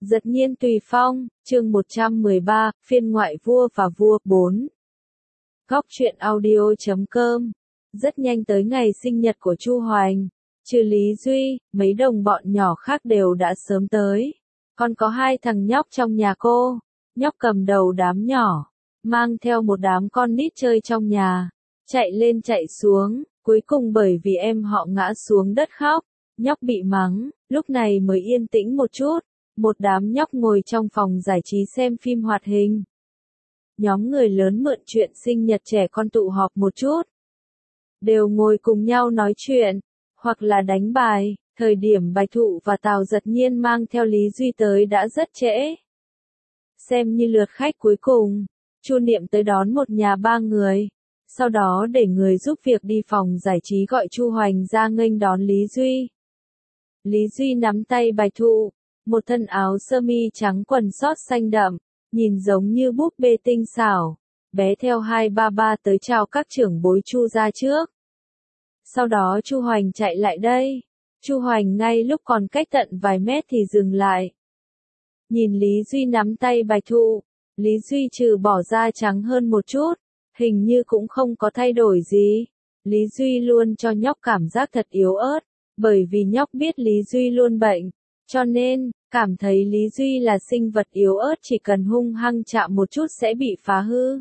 Giật nhiên tùy phong, chương 113, phiên ngoại vua và vua 4. Góc truyện audio.com. Rất nhanh tới ngày sinh nhật của Chu Hoành. Trừ Lý Duy, mấy đồng bọn nhỏ khác đều đã sớm tới. Còn có hai thằng nhóc trong nhà cô. Nhóc cầm đầu đám nhỏ, mang theo một đám con nít chơi trong nhà. Chạy lên chạy xuống, cuối cùng bởi vì em họ ngã xuống đất khóc. Nhóc bị mắng, lúc này mới yên tĩnh một chút. Một đám nhóc ngồi trong phòng giải trí xem phim hoạt hình. Nhóm người lớn mượn chuyện sinh nhật trẻ con tụ họp một chút. Đều ngồi cùng nhau nói chuyện, hoặc là đánh bài. Thời điểm Bạch Thụ và Tào Giật Nhiên mang theo Lý Duy tới đã rất trễ. Xem như lượt khách cuối cùng, Chu Niệm tới đón một nhà ba người. Sau đó để người giúp việc đi phòng giải trí gọi Chu Hoành ra nghênh đón Lý Duy. Lý Duy nắm tay Bạch Thụ. Một thân áo sơ mi trắng quần sót xanh đậm, nhìn giống như búp bê tinh xảo. Bé theo 233 tới chào các trưởng bối Chu ra trước. Sau đó Chu Hoành chạy lại đây. Chu Hoành ngay lúc còn cách tận vài mét thì dừng lại. Nhìn Lý Duy nắm tay Bạch Thụ, Lý Duy trừ bỏ da trắng hơn một chút, hình như cũng không có thay đổi gì. Lý Duy luôn cho nhóc cảm giác thật yếu ớt, bởi vì nhóc biết Lý Duy luôn bệnh. Cho nên, cảm thấy Lý Duy là sinh vật yếu ớt chỉ cần hung hăng chạm một chút sẽ bị phá hư.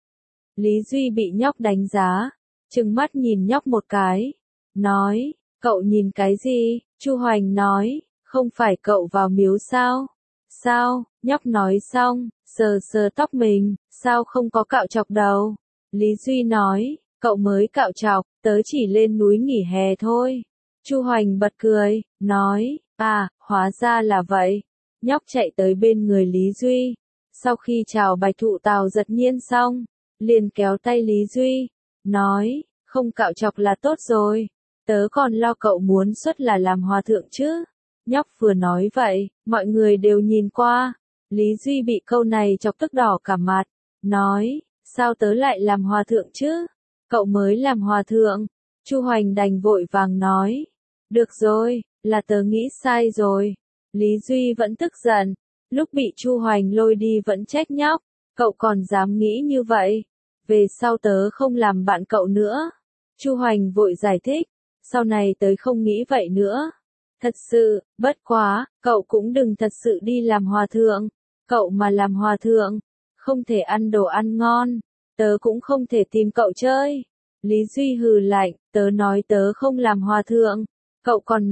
Lý Duy bị nhóc đánh giá, trừng mắt nhìn nhóc một cái, nói, cậu nhìn cái gì? Chu Hoành nói, không phải cậu vào miếu sao? Sao? Nhóc nói xong, sờ sờ tóc mình, sao không có cạo chọc đầu? Lý Duy nói, cậu mới cạo chọc, tớ chỉ lên núi nghỉ hè thôi. Chu Hoành bật cười, nói, à, hóa ra là vậy. Nhóc chạy tới bên người Lý Duy. Sau khi chào Bạch Thụ Tào Giật Nhiên xong, liền kéo tay Lý Duy, nói, không cạo chọc là tốt rồi. Tớ còn lo cậu muốn xuất là làm hòa thượng chứ. Nhóc vừa nói vậy, mọi người đều nhìn qua. Lý Duy bị câu này chọc tức đỏ cả mặt, nói, sao tớ lại làm hòa thượng chứ? Cậu mới làm hòa thượng. Chu Hoành đành vội vàng nói, được rồi, là tớ nghĩ sai rồi. Lý Duy vẫn tức giận, lúc bị Chu Hoành lôi đi vẫn trách nhóc, cậu còn dám nghĩ như vậy, về sau tớ không làm bạn cậu nữa. Chu Hoành vội giải thích, sau này tớ không nghĩ vậy nữa. Thật sự, bất quá, cậu cũng đừng thật sự đi làm hòa thượng, cậu mà làm hòa thượng, không thể ăn đồ ăn ngon, tớ cũng không thể tìm cậu chơi. Lý Duy hừ lạnh, tớ nói tớ không làm hòa thượng. Cậu còn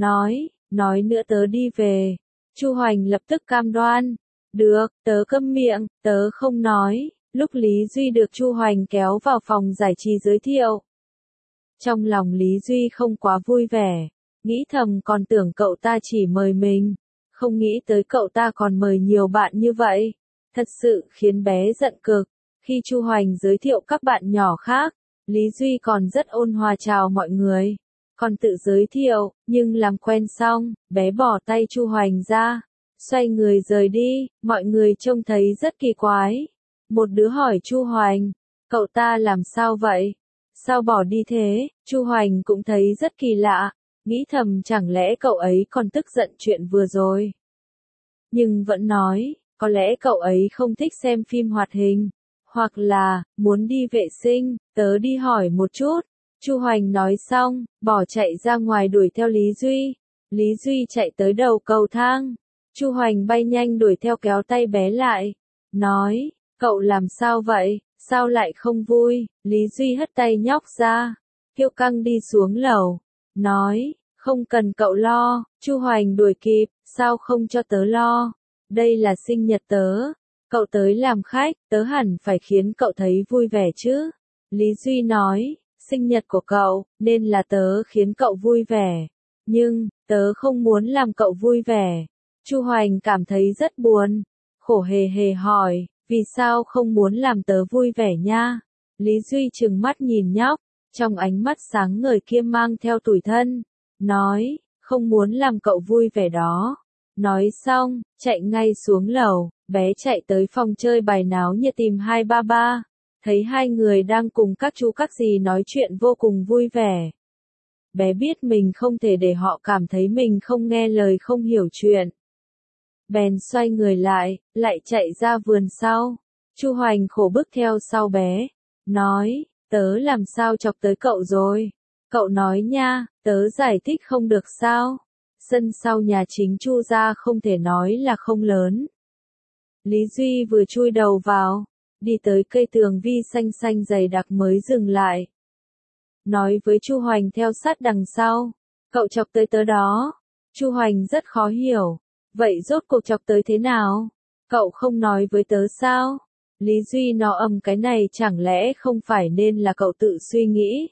nói nữa tớ đi về. Chu Hoành lập tức cam đoan. Được, tớ câm miệng, tớ không nói. Lúc Lý Duy được Chu Hoành kéo vào phòng giải trí giới thiệu. Trong lòng Lý Duy không quá vui vẻ. Nghĩ thầm còn tưởng cậu ta chỉ mời mình. Không nghĩ tới cậu ta còn mời nhiều bạn như vậy. Thật sự khiến bé giận cực. Khi Chu Hoành giới thiệu các bạn nhỏ khác, Lý Duy còn rất ôn hòa chào mọi người. Còn tự giới thiệu, nhưng làm quen xong, bé bỏ tay Chu Hoành ra, xoay người rời đi, mọi người trông thấy rất kỳ quái. Một đứa hỏi Chu Hoành, cậu ta làm sao vậy? Sao bỏ đi thế? Chu Hoành cũng thấy rất kỳ lạ, nghĩ thầm chẳng lẽ cậu ấy còn tức giận chuyện vừa rồi. Nhưng vẫn nói, có lẽ cậu ấy không thích xem phim hoạt hình, hoặc là, muốn đi vệ sinh, tớ đi hỏi một chút. Chu Hoành nói xong, bỏ chạy ra ngoài đuổi theo Lý Duy. Lý Duy chạy tới đầu cầu thang. Chu Hoành bay nhanh đuổi theo kéo tay bé lại. Nói, cậu làm sao vậy, sao lại không vui? Lý Duy hất tay nhóc ra. Kiêu căng đi xuống lầu. Nói, không cần cậu lo. Chu Hoành đuổi kịp, sao không cho tớ lo? Đây là sinh nhật tớ. Cậu tới làm khách, tớ hẳn phải khiến cậu thấy vui vẻ chứ. Lý Duy nói. Sinh nhật của cậu, nên là tớ khiến cậu vui vẻ. Nhưng, tớ không muốn làm cậu vui vẻ. Chu Hoành cảm thấy rất buồn. Khổ hề hề hỏi, vì sao không muốn làm tớ vui vẻ nha? Lý Duy trừng mắt nhìn nhóc, trong ánh mắt sáng ngời kia mang theo tủi thân. Nói, không muốn làm cậu vui vẻ đó. Nói xong, chạy ngay xuống lầu, bé chạy tới phòng chơi bài náo nhiệt tìm 233. Thấy hai người đang cùng các chú các dì nói chuyện vô cùng vui vẻ. Bé biết mình không thể để họ cảm thấy mình không nghe lời không hiểu chuyện. bèn xoay người lại chạy ra vườn sau. Chu Hoành khổ bức theo sau bé, nói, tớ làm sao chọc tới cậu rồi? Cậu nói nha, tớ giải thích không được sao? Sân sau nhà chính Chu gia không thể nói là không lớn. Lý Duy vừa chui đầu vào, đi tới cây tường vi xanh xanh dày đặc mới dừng lại. Nói với Chu Hoành theo sát đằng sau, cậu chọc tới tớ đó. Chu Hoành rất khó hiểu, vậy rốt cuộc chọc tới thế nào? Cậu không nói với tớ sao? Lý Duy nó cái này chẳng lẽ không phải nên là cậu tự suy nghĩ?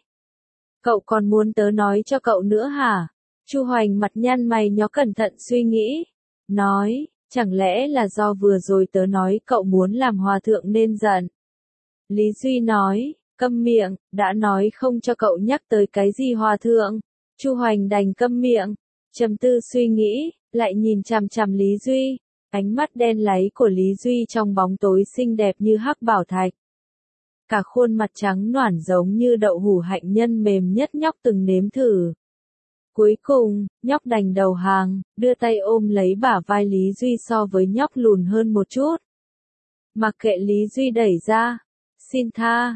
Cậu còn muốn tớ nói cho cậu nữa hả? Chu Hoành mặt nhăn mày nhó cẩn thận suy nghĩ, nói, chẳng lẽ là do vừa rồi tớ nói cậu muốn làm hòa thượng nên giận? Lý Duy nói, câm miệng, đã nói không cho cậu nhắc tới cái gì hòa thượng. Chu Hoành đành câm miệng, trầm tư suy nghĩ, lại nhìn chằm chằm Lý Duy. Ánh mắt đen láy của Lý Duy trong bóng tối xinh đẹp như hắc bảo thạch. Cả khuôn mặt trắng nõn giống như đậu hũ hạnh nhân mềm nhất nhóc từng nếm thử. Cuối cùng, nhóc đành đầu hàng, đưa tay ôm lấy bả vai Lý Duy so với nhóc lùn hơn một chút. Mặc kệ Lý Duy đẩy ra. Xin tha,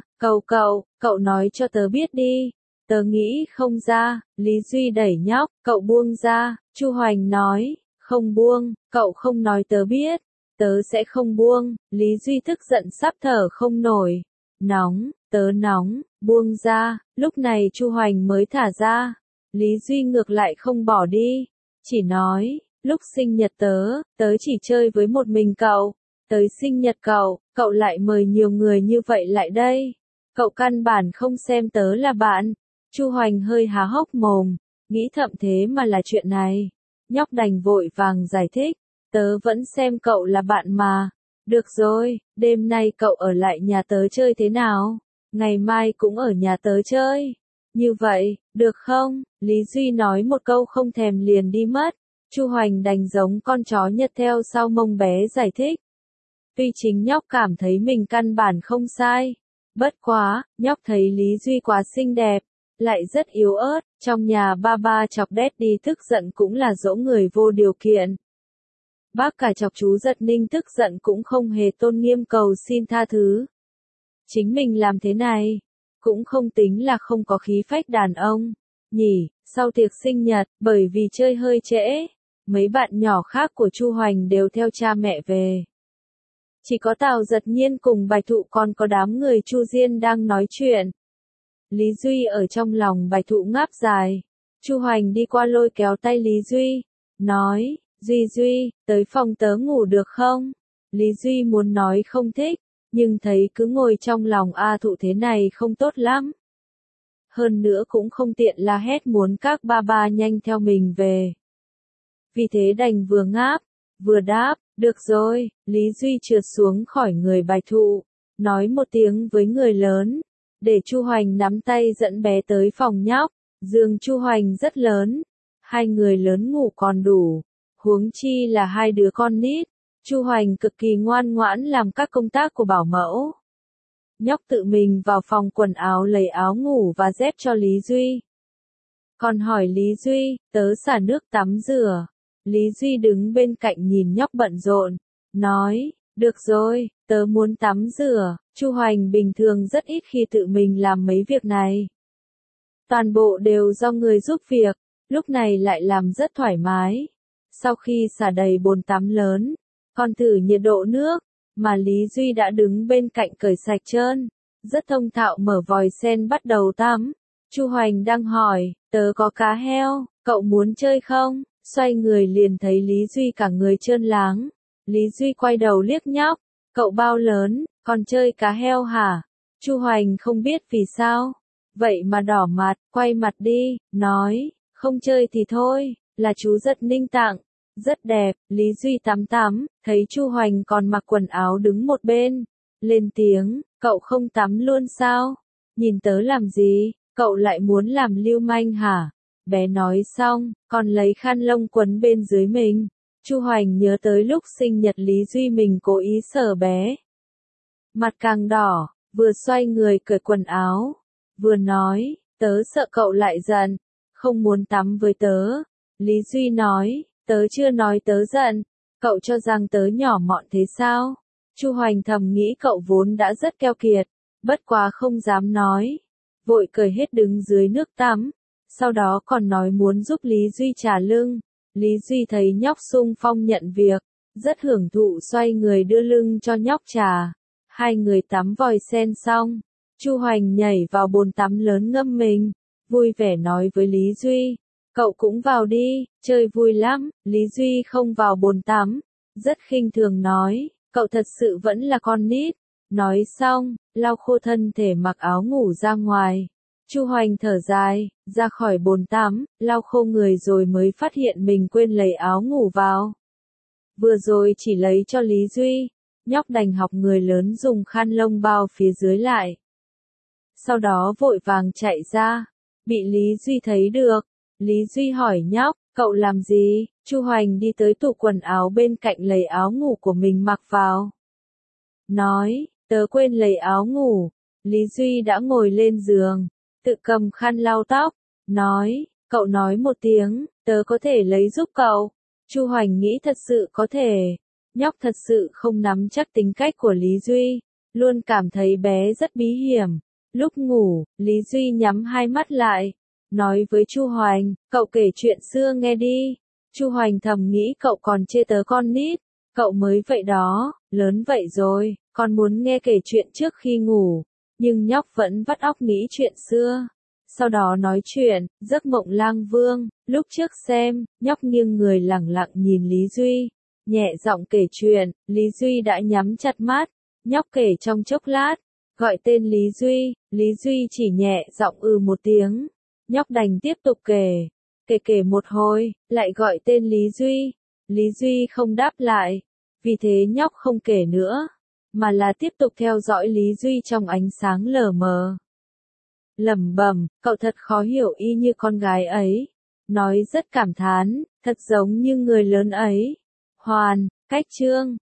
cậu nói cho tớ biết đi. Tớ nghĩ không ra. Lý Duy đẩy nhóc, cậu buông ra. Chu Hoành nói, không buông, cậu không nói tớ biết. Tớ sẽ không buông. Lý Duy tức giận sắp thở không nổi. Nóng, tớ nóng, buông ra. Lúc này Chu Hoành mới thả ra. Lý Duy ngược lại không bỏ đi. Chỉ nói, lúc sinh nhật tớ chỉ chơi với một mình cậu. Tới sinh nhật cậu lại mời nhiều người như vậy lại đây. Cậu căn bản không xem tớ là bạn. Chu Hoành hơi há hốc mồm, nghĩ thậm thế mà là chuyện này. Nhóc đành vội vàng giải thích, tớ vẫn xem cậu là bạn mà. Được rồi, đêm nay cậu ở lại nhà tớ chơi thế nào? Ngày mai cũng ở nhà tớ chơi. Như vậy, được không? Lý Duy nói một câu không thèm liền đi mất. Chu Hoành đành giống con chó nhật theo sau mông bé giải thích. Tuy chính nhóc cảm thấy mình căn bản không sai. Bất quá, nhóc thấy Lý Duy quá xinh đẹp, lại rất yếu ớt, trong nhà ba chọc đét đi tức giận cũng là dỗ người vô điều kiện. Bác cả chọc chú Giật Ninh tức giận cũng không hề tôn nghiêm cầu xin tha thứ. Chính mình làm thế này, cũng không tính là không có khí phách đàn ông, nhỉ. Sau tiệc sinh nhật, bởi vì chơi hơi trễ, mấy bạn nhỏ khác của Chu Hoành đều theo cha mẹ về. Chỉ có Tào Giật Nhiên cùng Bạch Thụ còn có đám người Chu Diên đang nói chuyện. Lý Duy ở trong lòng Bạch Thụ ngáp dài. Chu Hoành đi qua lôi kéo tay Lý Duy, nói, Duy, tới phòng tớ ngủ được không? Lý Duy muốn nói không thích, nhưng thấy cứ ngồi trong lòng A Thụ thế này không tốt lắm. Hơn nữa cũng không tiện la hét muốn các ba nhanh theo mình về. Vì thế đành vừa ngáp, vừa đáp, được rồi. Lý Duy trượt xuống khỏi người Bạch Thụ, nói một tiếng với người lớn, để Chu Hoành nắm tay dẫn bé tới phòng nhóc. Giường Chu Hoành rất lớn, hai người lớn ngủ còn đủ, huống chi là hai đứa con nít. Chu Hoành cực kỳ ngoan ngoãn làm các công tác của bảo mẫu. Nhóc tự mình vào phòng quần áo lấy áo ngủ và dép cho Lý Duy. Còn hỏi Lý Duy, tớ xả nước tắm rửa. Lý Duy đứng bên cạnh nhìn nhóc bận rộn, nói, được rồi, tớ muốn tắm rửa. Chu Hoành bình thường rất ít khi tự mình làm mấy việc này. Toàn bộ đều do người giúp việc, lúc này lại làm rất thoải mái. Sau khi xả đầy bồn tắm lớn, còn thử nhiệt độ nước, mà Lý Duy đã đứng bên cạnh cởi sạch trơn, rất thông thạo mở vòi sen bắt đầu tắm. Chu Hoành đang hỏi, tớ có cá heo, cậu muốn chơi không? Xoay người liền thấy Lý Duy cả người trơn láng. Lý Duy quay đầu liếc nhóc, cậu bao lớn, còn chơi cá heo hả? Chu Hoành không biết vì sao, vậy mà đỏ mặt, quay mặt đi, nói, không chơi thì thôi, là chú Giật Ninh tặng, rất đẹp. Lý Duy tắm, thấy Chu Hoành còn mặc quần áo đứng một bên, lên tiếng, cậu không tắm luôn sao? Nhìn tớ làm gì, cậu lại muốn làm lưu manh hả? Bé nói xong, còn lấy khăn lông quấn bên dưới mình. Chu Hoành nhớ tới lúc sinh nhật Lý Duy mình cố ý sờ bé. Mặt càng đỏ, vừa xoay người cởi quần áo, vừa nói, tớ sợ cậu lại giận, không muốn tắm với tớ. Lý Duy nói, tớ chưa nói tớ giận, Cậu cho rằng tớ nhỏ mọn thế sao? Chu Hoành thầm nghĩ cậu vốn đã rất keo kiệt, bất quá không dám nói. Vội cười hết đứng dưới nước tắm, sau đó còn nói muốn giúp Lý Duy trả lưng. Lý Duy thấy nhóc xung phong nhận việc, rất hưởng thụ xoay người đưa lưng cho nhóc trà. Hai người tắm vòi sen xong, Chu Hoành nhảy vào bồn tắm lớn ngâm mình, vui vẻ nói với Lý Duy, cậu cũng vào đi, chơi vui lắm. Lý Duy không vào bồn tắm, rất khinh thường nói, cậu thật sự vẫn là con nít. Nói xong, lau khô thân thể mặc áo ngủ ra ngoài. Chu Hoành thở dài, ra khỏi bồn tắm, lau khô người rồi mới phát hiện mình quên lấy áo ngủ vào. Vừa rồi chỉ lấy cho Lý Duy, nhóc đành học người lớn dùng khăn lông bao phía dưới lại. Sau đó vội vàng chạy ra, bị Lý Duy thấy được. Lý Duy hỏi nhóc, cậu làm gì? Chu Hoành đi tới tủ quần áo bên cạnh lấy áo ngủ của mình mặc vào. Nói, tớ quên lấy áo ngủ. Lý Duy đã ngồi lên giường, tự cầm khăn lau tóc, nói, cậu nói một tiếng, tớ có thể lấy giúp cậu. Chu Hoành nghĩ thật sự có thể. Nhóc thật sự không nắm chắc tính cách của Lý Duy, luôn cảm thấy bé rất bí hiểm. Lúc ngủ, Lý Duy nhắm hai mắt lại, nói với Chu Hoành, cậu kể chuyện xưa nghe đi. Chu Hoành thầm nghĩ cậu còn chê tớ con nít, cậu mới vậy đó, lớn vậy rồi, còn muốn nghe kể chuyện trước khi ngủ. Nhưng nhóc vẫn vắt óc nghĩ chuyện xưa. Sau đó nói chuyện, giấc mộng lang vương. Lúc trước xem, nhóc nghiêng người lẳng lặng nhìn Lý Duy, nhẹ giọng kể chuyện. Lý Duy đã nhắm chặt mắt, nhóc kể trong chốc lát, gọi tên Lý Duy. Lý Duy chỉ nhẹ giọng một tiếng, nhóc đành tiếp tục kể. Kể một hồi, lại gọi tên Lý Duy. Lý Duy không đáp lại, vì thế nhóc không kể nữa, mà là tiếp tục theo dõi Lý Duy trong ánh sáng lờ mờ. Lẩm bẩm, cậu thật khó hiểu y như con gái ấy. Nói rất cảm thán, thật giống như người lớn ấy. Hoàn, cách chương.